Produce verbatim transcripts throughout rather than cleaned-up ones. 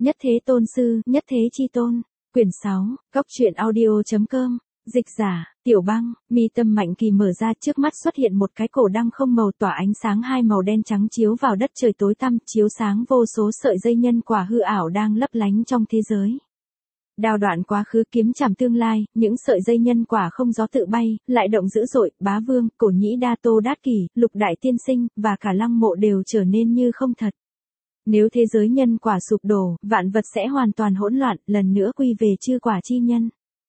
Nhất Thế Tôn Sư, Nhất Thế Chi Tôn. Quyển sáu, Góc truyện audio.com. Dịch giả, Tiểu Băng. Mi tâm Mạnh Kỳ mở ra, trước mắt xuất hiện một cái cổ đăng không màu tỏa ánh sáng hai màu đen trắng chiếu vào đất trời tối tăm, chiếu sáng vô số sợi dây nhân quả hư ảo đang lấp lánh trong thế giới. Đao đoạn quá khứ, kiếm chảm tương lai, những sợi dây nhân quả không gió tự bay, lại động dữ dội. Bá Vương, Cổ Nhĩ Đa, Tô Đát Kỷ, Lục Đại Tiên Sinh và cả Lăng Mộ đều trở nên như không thật. Nếu thế giới nhân quả sụp đổ, vạn vật sẽ hoàn toàn hỗn loạn, lần nữa quy về chư quả chi nhân.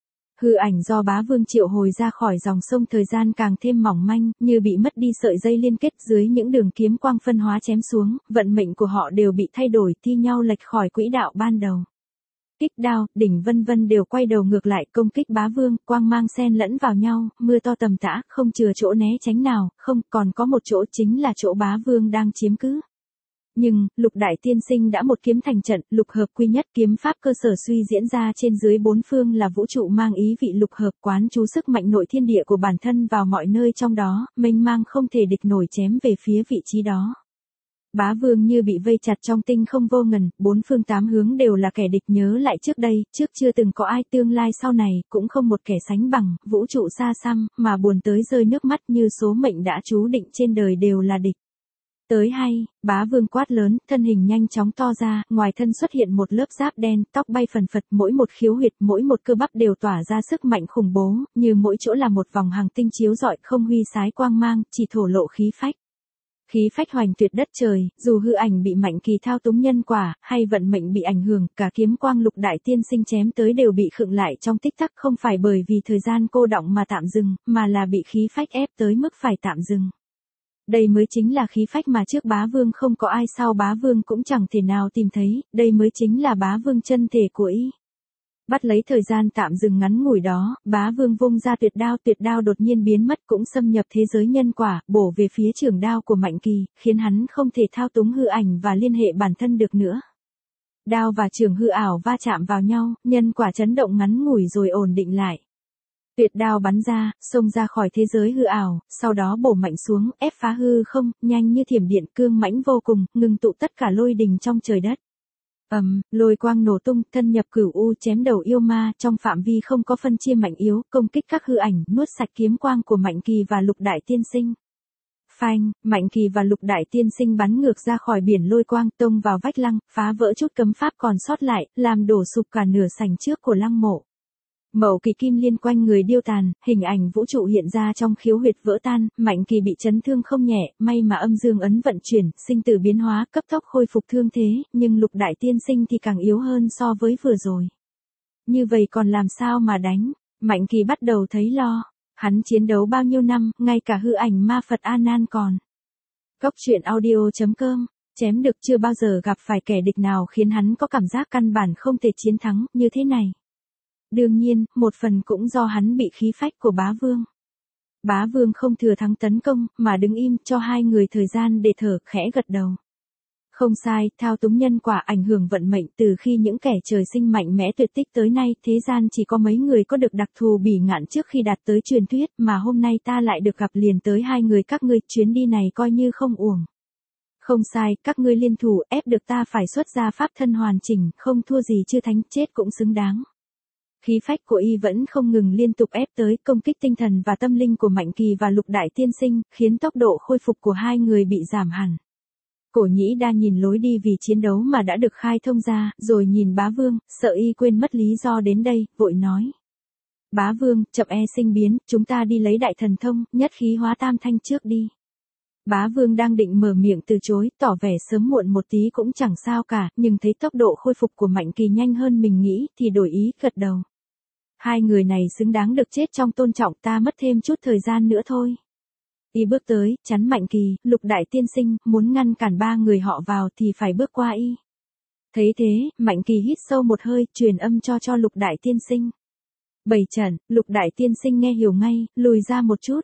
Hư ảnh do Bá Vương triệu hồi ra khỏi dòng sông thời gian càng thêm mỏng manh, như bị mất đi sợi dây liên kết, dưới những đường kiếm quang phân hóa chém xuống, vận mệnh của họ đều bị thay đổi, thi nhau lệch khỏi quỹ đạo ban đầu. Kích đao, đỉnh vân vân đều quay đầu ngược lại công kích Bá Vương, quang mang xen lẫn vào nhau, mưa to tầm tã, không chừa chỗ né tránh nào, không, còn có một chỗ chính là chỗ Bá Vương đang chiếm cứ. Nhưng, Lục Đại Tiên Sinh đã một kiếm thành trận, lục hợp quy nhất, kiếm pháp cơ sở suy diễn ra trên dưới bốn phương là vũ trụ mang ý vị lục hợp, quán chú sức mạnh nội thiên địa của bản thân vào mọi nơi trong đó, mênh mang không thể địch nổi chém về phía vị trí đó. Bá Vương như bị vây chặt trong tinh không vô ngần, bốn phương tám hướng đều là kẻ địch, nhớ lại trước đây, trước chưa từng có ai, tương lai sau này, cũng không một kẻ sánh bằng, vũ trụ xa xăm, mà buồn tới rơi nước mắt, như số mệnh đã chú định trên đời đều là địch. Tới hay, Bá Vương quát lớn, thân hình nhanh chóng to ra, ngoài thân xuất hiện một lớp giáp đen, tóc bay phần phật, mỗi một khiếu huyệt, mỗi một cơ bắp đều tỏa ra sức mạnh khủng bố, như mỗi chỗ là một vòng hàng tinh chiếu rọi, không huy sái quang mang, chỉ thổ lộ khí phách. Khí phách hoành tuyệt đất trời, dù hư ảnh bị Mạnh Kỳ thao túng nhân quả, hay vận mệnh bị ảnh hưởng, cả kiếm quang Lục Đại Tiên Sinh chém tới đều bị khựng lại trong tích tắc, không phải bởi vì thời gian cô đọng mà tạm dừng, mà là bị khí phách ép tới mức phải tạm dừng. Đây mới chính là khí phách mà trước Bá Vương không có ai, sau Bá Vương cũng chẳng thể nào tìm thấy, đây mới chính là Bá Vương chân thể của y. Bắt lấy thời gian tạm dừng ngắn ngủi đó, Bá Vương vung ra tuyệt đao, tuyệt đao đột nhiên biến mất, cũng xâm nhập thế giới nhân quả, bổ về phía trường đao của Mạnh Kỳ, khiến hắn không thể thao túng hư ảnh và liên hệ bản thân được nữa. Đao và trường hư ảo va chạm vào nhau, nhân quả chấn động ngắn ngủi rồi ổn định lại. Tuyệt đao bắn ra, xông ra khỏi thế giới hư ảo, sau đó bổ mạnh xuống, ép phá hư không, nhanh như thiểm điện, cương mãnh vô cùng, ngừng tụ tất cả lôi đình trong trời đất. Ầm, um, lôi quang nổ tung, thân nhập cửu u, chém đầu yêu ma, trong phạm vi không có phân chia mạnh yếu, công kích các hư ảnh, nuốt sạch kiếm quang của Mạnh Kỳ và Lục Đại Tiên Sinh. Phanh, Mạnh Kỳ và Lục Đại Tiên Sinh bắn ngược ra khỏi biển lôi quang, tông vào vách lăng, phá vỡ chút cấm pháp còn sót lại, làm đổ sụp cả nửa sảnh trước của lăng mộ. Mẩu kỳ kim liên quanh người điêu tàn, hình ảnh vũ trụ hiện ra trong khiếu huyệt vỡ tan, Mạnh Kỳ bị chấn thương không nhẹ, may mà âm dương ấn vận chuyển, sinh tử biến hóa, cấp tốc khôi phục thương thế, nhưng Lục Đại Tiên Sinh thì càng yếu hơn so với vừa rồi. Như vậy còn làm sao mà đánh? Mạnh Kỳ bắt đầu thấy lo. Hắn chiến đấu bao nhiêu năm, ngay cả hư ảnh ma Phật A Nan còn. Góc truyện audio.com. Chém được, chưa bao giờ gặp phải kẻ địch nào khiến hắn có cảm giác căn bản không thể chiến thắng như thế này. Đương nhiên, một phần cũng do hắn bị khí phách của Bá Vương. Bá Vương không thừa thắng tấn công, mà đứng im, cho hai người thời gian để thở, khẽ gật đầu. Không sai, thao túng nhân quả ảnh hưởng vận mệnh, từ khi những kẻ trời sinh mạnh mẽ tuyệt tích tới nay, thế gian chỉ có mấy người có được đặc thù bỉ ngạn trước khi đạt tới truyền thuyết, mà hôm nay ta lại được gặp liền tới hai người các ngươi, chuyến đi này coi như không uổng. Không sai, các ngươi liên thủ, ép được ta phải xuất ra pháp thân hoàn chỉnh, không thua gì chư thánh, chết cũng xứng đáng. Khí phách của y vẫn không ngừng liên tục ép tới, công kích tinh thần và tâm linh của Mạnh Kỳ và Lục Đại Tiên Sinh, khiến tốc độ khôi phục của hai người bị giảm hẳn. Cổ Nhĩ Đa nhìn lối đi vì chiến đấu mà đã được khai thông ra, rồi nhìn Bá Vương, sợ y quên mất lý do đến đây, vội nói. Bá Vương, chậm e sinh biến, chúng ta đi lấy đại thần thông, nhất khí hóa tam thanh trước đi. Bá Vương đang định mở miệng từ chối, tỏ vẻ sớm muộn một tí cũng chẳng sao cả, nhưng thấy tốc độ khôi phục của Mạnh Kỳ nhanh hơn mình nghĩ, thì đổi ý, gật đầu. Hai người này xứng đáng được chết trong tôn trọng, ta mất thêm chút thời gian nữa thôi. Y bước tới, chắn Mạnh Kỳ, Lục Đại Tiên Sinh, muốn ngăn cản ba người họ vào thì phải bước qua y. Thấy thế, Mạnh Kỳ hít sâu một hơi, truyền âm cho cho Lục Đại Tiên Sinh. Bảy trận, Lục Đại Tiên Sinh nghe hiểu ngay, lùi ra một chút.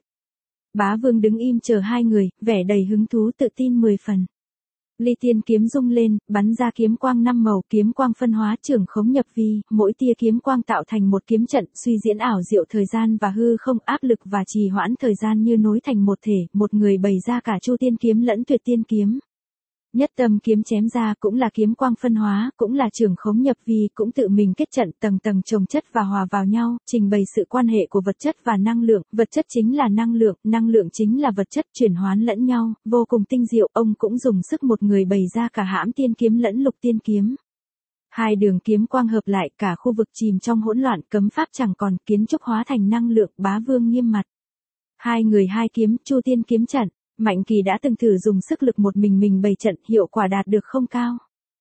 Bá Vương đứng im chờ hai người, vẻ đầy hứng thú tự tin mười phần. Ly Tiên kiếm rung lên, bắn ra kiếm quang năm màu, kiếm quang phân hóa trưởng khống nhập vi, mỗi tia kiếm quang tạo thành một kiếm trận, suy diễn ảo diệu thời gian và hư không, áp lực và trì hoãn thời gian như nối thành một thể, một người bày ra cả Chu Tiên kiếm lẫn Tuyệt Tiên kiếm. Nhất tâm kiếm chém ra cũng là kiếm quang phân hóa, cũng là trường khống nhập vi, cũng tự mình kết trận tầng tầng chồng chất và hòa vào nhau, trình bày sự quan hệ của vật chất và năng lượng, vật chất chính là năng lượng, năng lượng chính là vật chất chuyển hoán lẫn nhau, vô cùng tinh diệu, ông cũng dùng sức một người bày ra cả hãm tiên kiếm lẫn lục tiên kiếm. Hai đường kiếm quang hợp lại, cả khu vực chìm trong hỗn loạn, cấm pháp chẳng còn, kiến trúc hóa thành năng lượng, Bá Vương nghiêm mặt. Hai người hai kiếm, Chu Tiên kiếm trận. Mạnh Kỳ đã từng thử dùng sức lực một mình mình bày trận, hiệu quả đạt được không cao.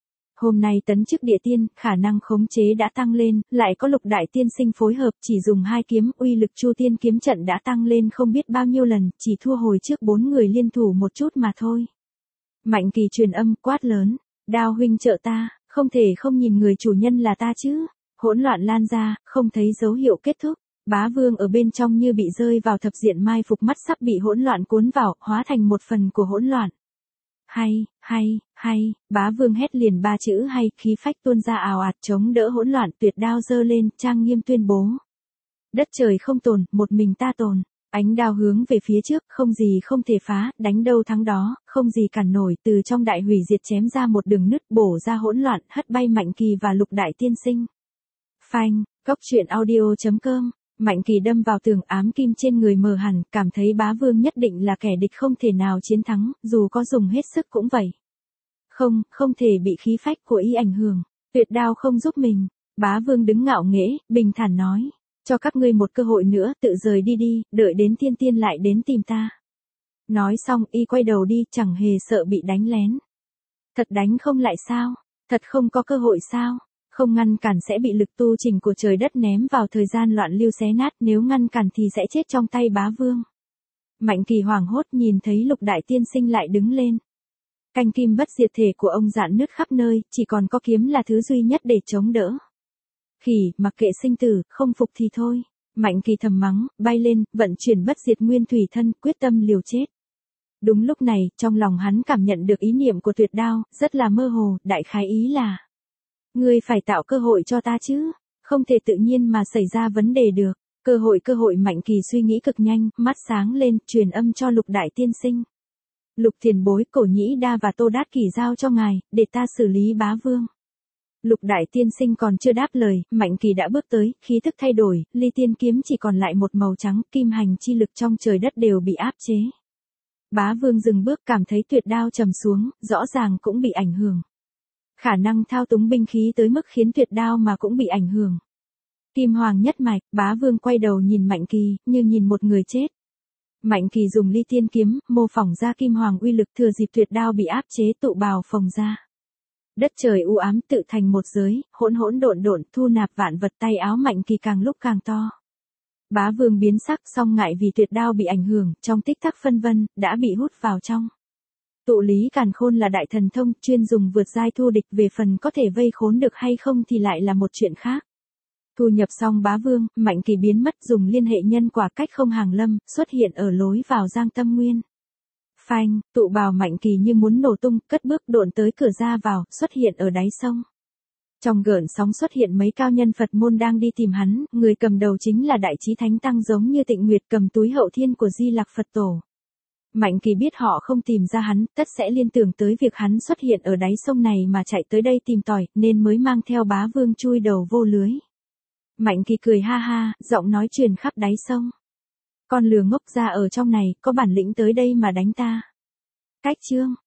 Hôm nay tấn chức địa tiên, khả năng khống chế đã tăng lên, lại có Lục Đại Tiên Sinh phối hợp, chỉ dùng hai kiếm, uy lực Chu Tiên kiếm trận đã tăng lên không biết bao nhiêu lần, chỉ thua hồi trước bốn người liên thủ một chút mà thôi. Mạnh Kỳ truyền âm quát lớn, Đao huynh trợ ta, không thể không nhìn người chủ nhân là ta chứ. Hỗn loạn lan ra, không thấy dấu hiệu kết thúc. Bá Vương ở bên trong như bị rơi vào thập diện mai phục, mắt sắp bị hỗn loạn cuốn vào, hóa thành một phần của hỗn loạn. Hay, hay, hay, Bá Vương hét liền ba chữ hay, khí phách tuôn ra ào ạt chống đỡ hỗn loạn, tuyệt đao giơ lên, trang nghiêm tuyên bố. Đất trời không tồn, một mình ta tồn. Ánh đao hướng về phía trước, không gì không thể phá, đánh đâu thắng đó, không gì cản nổi, từ trong đại hủy diệt chém ra một đường nứt, bổ ra hỗn loạn, hất bay Mạnh Kỳ và Lục Đại Tiên Sinh. Phanh, cốc truyện audio chấm com. Mạnh Kỳ đâm vào tường, ám kim trên người mờ hẳn, cảm thấy Bá Vương nhất định là kẻ địch không thể nào chiến thắng, dù có dùng hết sức cũng vậy. Không, không thể bị khí phách của y ảnh hưởng, tuyệt đao không giúp mình. Bá Vương đứng ngạo nghễ, bình thản nói, cho các ngươi một cơ hội nữa, tự rời đi đi, đợi đến tiên tiên lại đến tìm ta. Nói xong y quay đầu đi, chẳng hề sợ bị đánh lén. Thật đánh không lại sao? Thật không có cơ hội sao? Không ngăn cản sẽ bị lực tu trình của trời đất ném vào thời gian loạn lưu xé nát, nếu ngăn cản thì sẽ chết trong tay Bá Vương. Mạnh Kỳ hoảng hốt nhìn thấy Lục Đại Tiên Sinh lại đứng lên. Canh kim bất diệt thể của ông rạn nứt khắp nơi, chỉ còn có kiếm là thứ duy nhất để chống đỡ. Khỉ, mặc kệ sinh tử, không phục thì thôi. Mạnh Kỳ thầm mắng, bay lên, vận chuyển bất diệt nguyên thủy thân, quyết tâm liều chết. Đúng lúc này, trong lòng hắn cảm nhận được ý niệm của tuyệt đao, rất là mơ hồ, đại khái ý là: ngươi phải tạo cơ hội cho ta chứ, không thể tự nhiên mà xảy ra vấn đề được. Cơ hội cơ hội Mạnh Kỳ suy nghĩ cực nhanh, mắt sáng lên, truyền âm cho Lục Đại Tiên Sinh. Lục tiền bối, Cổ Nhĩ Đa và Tô Đát Kỷ giao cho ngài, để ta xử lý Bá Vương. Lục Đại Tiên Sinh còn chưa đáp lời, Mạnh Kỳ đã bước tới, khí thức thay đổi, ly tiên kiếm chỉ còn lại một màu trắng, kim hành chi lực trong trời đất đều bị áp chế. Bá Vương dừng bước, cảm thấy tuyệt đao trầm xuống, rõ ràng cũng bị ảnh hưởng. Khả năng thao túng binh khí tới mức khiến tuyệt đao mà cũng bị ảnh hưởng. Kim hoàng nhất mạch, Bá Vương quay đầu nhìn Mạnh Kỳ, như nhìn một người chết. Mạnh Kỳ dùng ly tiên kiếm, mô phỏng ra kim hoàng uy lực, thừa dịp tuyệt đao bị áp chế tụ bào phồng ra. Đất trời u ám tự thành một giới, hỗn hỗn độn độn, thu nạp vạn vật, tay áo Mạnh Kỳ càng lúc càng to. Bá Vương biến sắc, song ngại vì tuyệt đao bị ảnh hưởng, trong tích tắc phân vân, đã bị hút vào trong. Tụ lý càn khôn là đại thần thông, chuyên dùng vượt giai thu địch, về phần có thể vây khốn được hay không thì lại là một chuyện khác. Thu nhập xong Bá Vương, Mạnh Kỳ biến mất, dùng liên hệ nhân quả cách không hàng lâm, xuất hiện ở lối vào Giang Tâm Nguyên. Phanh, tụ bào Mạnh Kỳ như muốn nổ tung, cất bước độn tới cửa ra vào, xuất hiện ở đáy sông. Trong gợn sóng xuất hiện mấy cao nhân Phật môn đang đi tìm hắn, người cầm đầu chính là Đại Chí Thánh Tăng giống như Tịnh Nguyệt cầm túi hậu thiên của Di Lặc Phật Tổ. Mạnh Kỳ biết họ không tìm ra hắn, tất sẽ liên tưởng tới việc hắn xuất hiện ở đáy sông này mà chạy tới đây tìm tòi, nên mới mang theo Bá Vương chui đầu vô lưới. Mạnh Kỳ cười ha ha, giọng nói truyền khắp đáy sông. Con lừa ngốc ra ở trong này, có bản lĩnh tới đây mà đánh ta. Cách chương.